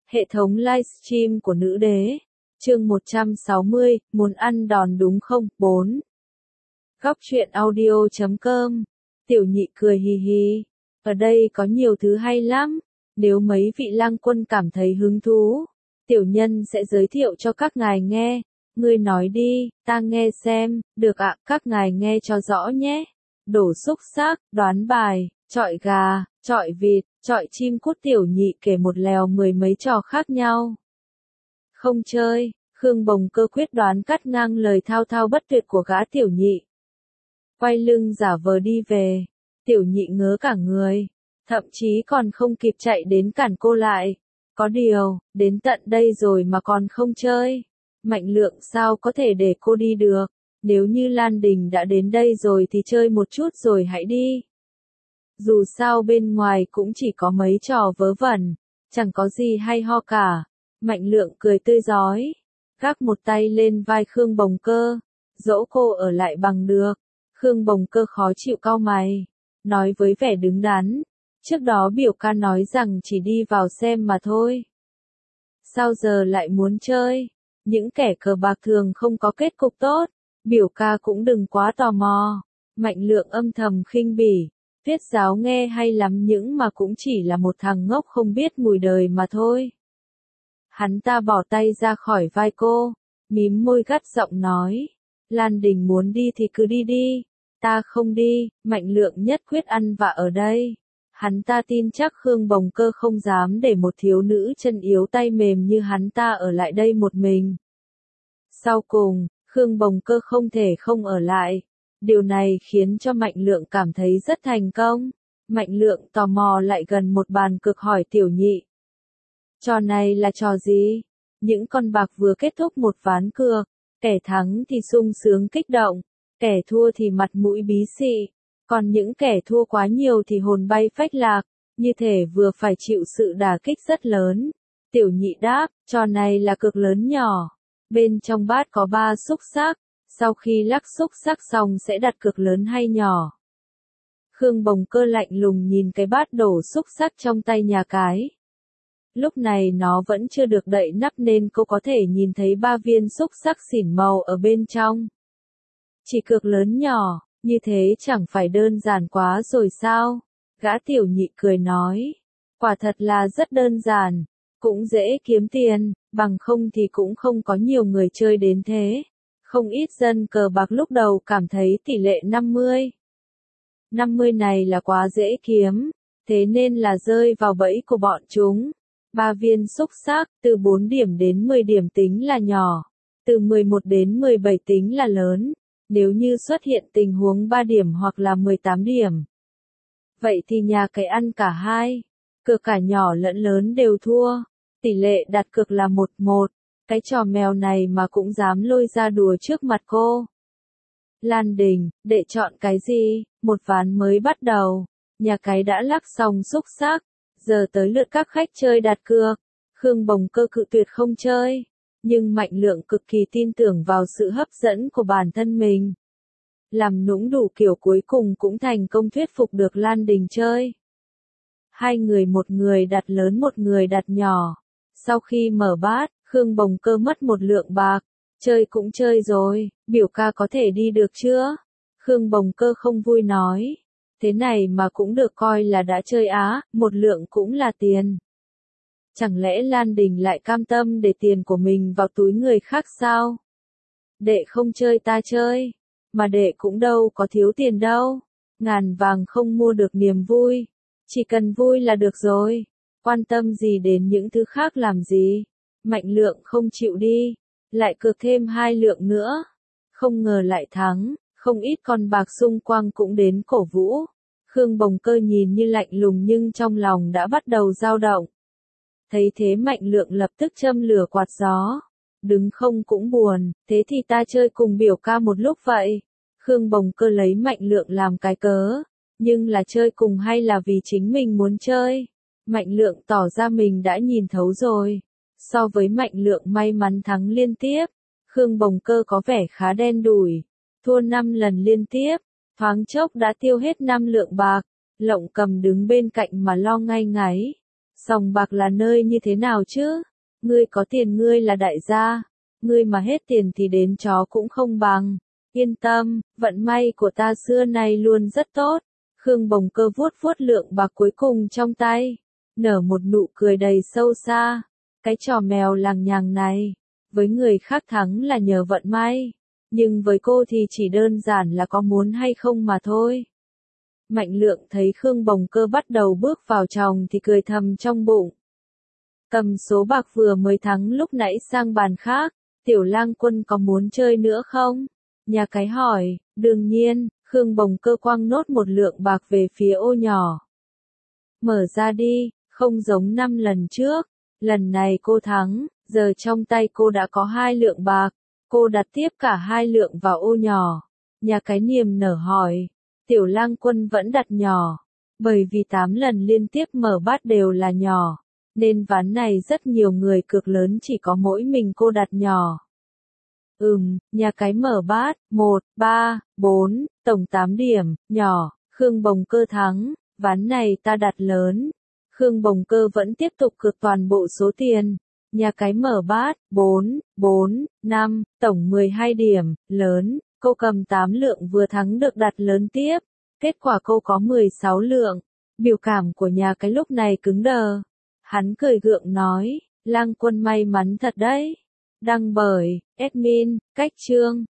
Hệ thống livestream của nữ đế. Chương 160, muốn ăn đòn đúng không? 4. Góc truyện audio.com. Tiểu Nhị cười hì hì. Ở đây có nhiều thứ hay lắm. Nếu mấy vị lang quân cảm thấy hứng thú, tiểu nhân sẽ giới thiệu cho các ngài nghe. Ngươi nói đi, ta nghe xem. Được ạ, các ngài nghe cho rõ nhé. Đổ xúc xác, đoán bài, chọi gà, chọi vịt, chọi chim cút. Tiểu Nhị kể một lèo mười mấy trò khác nhau. Không chơi. Khương Bồng Cơ quyết đoán cắt ngang lời thao thao bất tuyệt của gã Tiểu Nhị. Quay lưng giả vờ đi về. Tiểu Nhị ngớ cả người, thậm chí còn không kịp chạy đến cản cô lại. Có điều, đến tận đây rồi mà còn không chơi. Mạnh Lượng sao có thể để cô đi được? Nếu như Lan Đình đã đến đây rồi thì chơi một chút rồi hãy đi. Dù sao bên ngoài cũng chỉ có mấy trò vớ vẩn, chẳng có gì hay ho cả. Mạnh Lượng cười tươi rói, gác một tay lên vai Khương Bồng Cơ, dỗ cô ở lại bằng được. Khương Bồng Cơ khó chịu cau mày, nói với vẻ đứng đắn, trước đó biểu ca nói rằng chỉ đi vào xem mà thôi. Sao giờ lại muốn chơi? Những kẻ cờ bạc thường không có kết cục tốt, biểu ca cũng đừng quá tò mò. Mạnh Lượng âm thầm khinh bỉ, Tiết Giáo nghe hay lắm nhưng mà cũng chỉ là một thằng ngốc không biết mùi đời mà thôi. Hắn ta bỏ tay ra khỏi vai cô, mím môi gắt giọng nói, Lan Đình muốn đi thì cứ đi đi, ta không đi. Mạnh Lượng nhất quyết ăn vạ ở đây. Hắn ta tin chắc Khương Bồng Cơ không dám để một thiếu nữ chân yếu tay mềm như hắn ta ở lại đây một mình. Sau cùng, Khương Bồng Cơ không thể không ở lại. Điều này khiến cho Mạnh Lượng cảm thấy rất thành công. Mạnh Lượng tò mò lại gần một bàn cược hỏi Tiểu Nhị. Trò này là trò gì? Những con bạc vừa kết thúc một ván cược, kẻ thắng thì sung sướng kích động, kẻ thua thì mặt mũi bí xị, còn những kẻ thua quá nhiều thì hồn bay phách lạc, như thể vừa phải chịu sự đả kích rất lớn. Tiểu Nhị đáp, trò này là cược lớn nhỏ. Bên trong bát có 3 xúc xắc, sau khi lắc xúc xắc xong sẽ đặt cược lớn hay nhỏ. Khương Bồng Cơ lạnh lùng nhìn cái bát đổ xúc xắc trong tay nhà cái. Lúc này nó vẫn chưa được đậy nắp nên cô có thể nhìn thấy 3 viên xúc xắc xỉn màu ở bên trong. Chỉ cược lớn nhỏ, như thế chẳng phải đơn giản quá rồi sao? Gã Tiểu Nhị cười nói, quả thật là rất đơn giản, cũng dễ kiếm tiền, bằng không thì cũng không có nhiều người chơi đến thế. Không ít dân cờ bạc lúc đầu cảm thấy tỷ lệ 50 này là quá dễ kiếm, thế nên là rơi vào bẫy của bọn chúng. 3 viên xúc xắc, từ 4 điểm đến 10 điểm tính là nhỏ, từ 11 đến 17 tính là lớn. Nếu như xuất hiện tình huống 3 điểm hoặc là 18 điểm, vậy thì nhà cái ăn cả hai, cược cả nhỏ lẫn lớn đều thua. Tỷ lệ đặt cược là 1-1, cái trò mèo này mà cũng dám lôi ra đùa trước mặt cô. Lan Đình, để chọn cái gì? Một ván mới bắt đầu, nhà cái đã lắc xong xúc xắc, giờ tới lượt các khách chơi đặt cược. Khương Bồng Cơ cự tuyệt không chơi, nhưng Mạnh Lượng cực kỳ tin tưởng vào sự hấp dẫn của bản thân mình. Làm nũng đủ kiểu cuối cùng cũng thành công thuyết phục được Lan Đình chơi. Hai người, một người đặt lớn một người đặt nhỏ. Sau khi mở bát, Khương Bồng Cơ mất một lượng bạc. Chơi cũng chơi rồi, biểu ca có thể đi được chưa? Khương Bồng Cơ không vui nói. Thế này mà cũng được coi là đã chơi á, một lượng cũng là tiền. Chẳng lẽ Lan Đình lại cam tâm để tiền của mình vào túi người khác sao? Đệ không chơi ta chơi, mà đệ cũng đâu có thiếu tiền đâu. Ngàn vàng không mua được niềm vui, chỉ cần vui là được rồi, quan tâm gì đến những thứ khác làm gì? Mạnh Lượng không chịu đi, lại cược thêm 2 lượng nữa. Không ngờ lại thắng, không ít con bạc xung quanh cũng đến cổ vũ. Khương Bồng Cơ nhìn như lạnh lùng nhưng trong lòng đã bắt đầu dao động. Thấy thế Mạnh Lượng lập tức châm lửa quạt gió. Đứng không cũng buồn, thế thì ta chơi cùng biểu ca một lúc vậy. Khương Bồng Cơ lấy Mạnh Lượng làm cái cớ, nhưng là chơi cùng hay là vì chính mình muốn chơi? Mạnh Lượng tỏ ra mình đã nhìn thấu rồi. So với Mạnh Lượng may mắn thắng liên tiếp, Khương Bồng Cơ có vẻ khá đen đủi. Thua 5 lần liên tiếp, thoáng chốc đã tiêu hết 5 lượng bạc. Lộng Cầm đứng bên cạnh mà lo ngay ngáy. Sòng bạc là nơi như thế nào chứ? Ngươi có tiền ngươi là đại gia, ngươi mà hết tiền thì đến chó cũng không bằng. Yên tâm, vận may của ta xưa nay luôn rất tốt. Khương Bồng Cơ vuốt vuốt lượng bạc cuối cùng trong tay, nở một nụ cười đầy sâu xa. Cái trò mèo lằng nhằng này, với người khác thắng là nhờ vận may, nhưng với cô thì chỉ đơn giản là có muốn hay không mà thôi. Mạnh Lượng thấy Khương Bồng Cơ bắt đầu bước vào tròng thì cười thầm trong bụng. Cầm số bạc vừa mới thắng lúc nãy sang bàn khác, Tiểu Lang Quân có muốn chơi nữa không? Nhà cái hỏi, đương nhiên, Khương Bồng Cơ quăng nốt một lượng bạc về phía ô nhỏ. Mở ra đi, không giống 5 lần trước, lần này cô thắng, giờ trong tay cô đã có 2 lượng bạc, cô đặt tiếp cả 2 lượng vào ô nhỏ. Nhà cái niềm nở hỏi, Tiểu Lang Quân vẫn đặt nhỏ, bởi vì 8 lần liên tiếp mở bát đều là nhỏ, nên ván này rất nhiều người cược lớn chỉ có mỗi mình cô đặt nhỏ. Nhà cái mở bát, 1, 3, 4, tổng 8 điểm, nhỏ, Khương Bồng Cơ thắng, ván này ta đặt lớn. Khương Bồng Cơ vẫn tiếp tục cược toàn bộ số tiền. Nhà cái mở bát, 4, 4, 5, tổng 12 điểm, lớn, cô cầm 8 lượng vừa thắng được đặt lớn tiếp. Kết quả cô có 16 lượng. Biểu cảm của nhà cái lúc này cứng đờ. Hắn cười gượng nói, Lang Quân may mắn thật đấy. Đăng bởi, admin, Cách Chương.